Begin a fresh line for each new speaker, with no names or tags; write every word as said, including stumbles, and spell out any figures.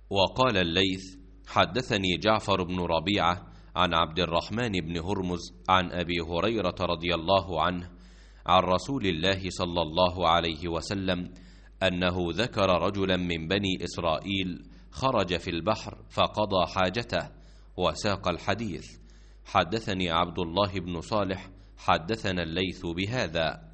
وقال الليث: حدثني جعفر بن ربيعة عن عبد الرحمن بن هرمز عن أبي هريرة رضي الله عنه عن رسول الله صلى الله عليه وسلم أنه ذكر رجلا من بني إسرائيل خرج في البحر فقضى حاجته وساق الحديث. حدثني عبد الله بن صالح حدثنا الليث بهذا.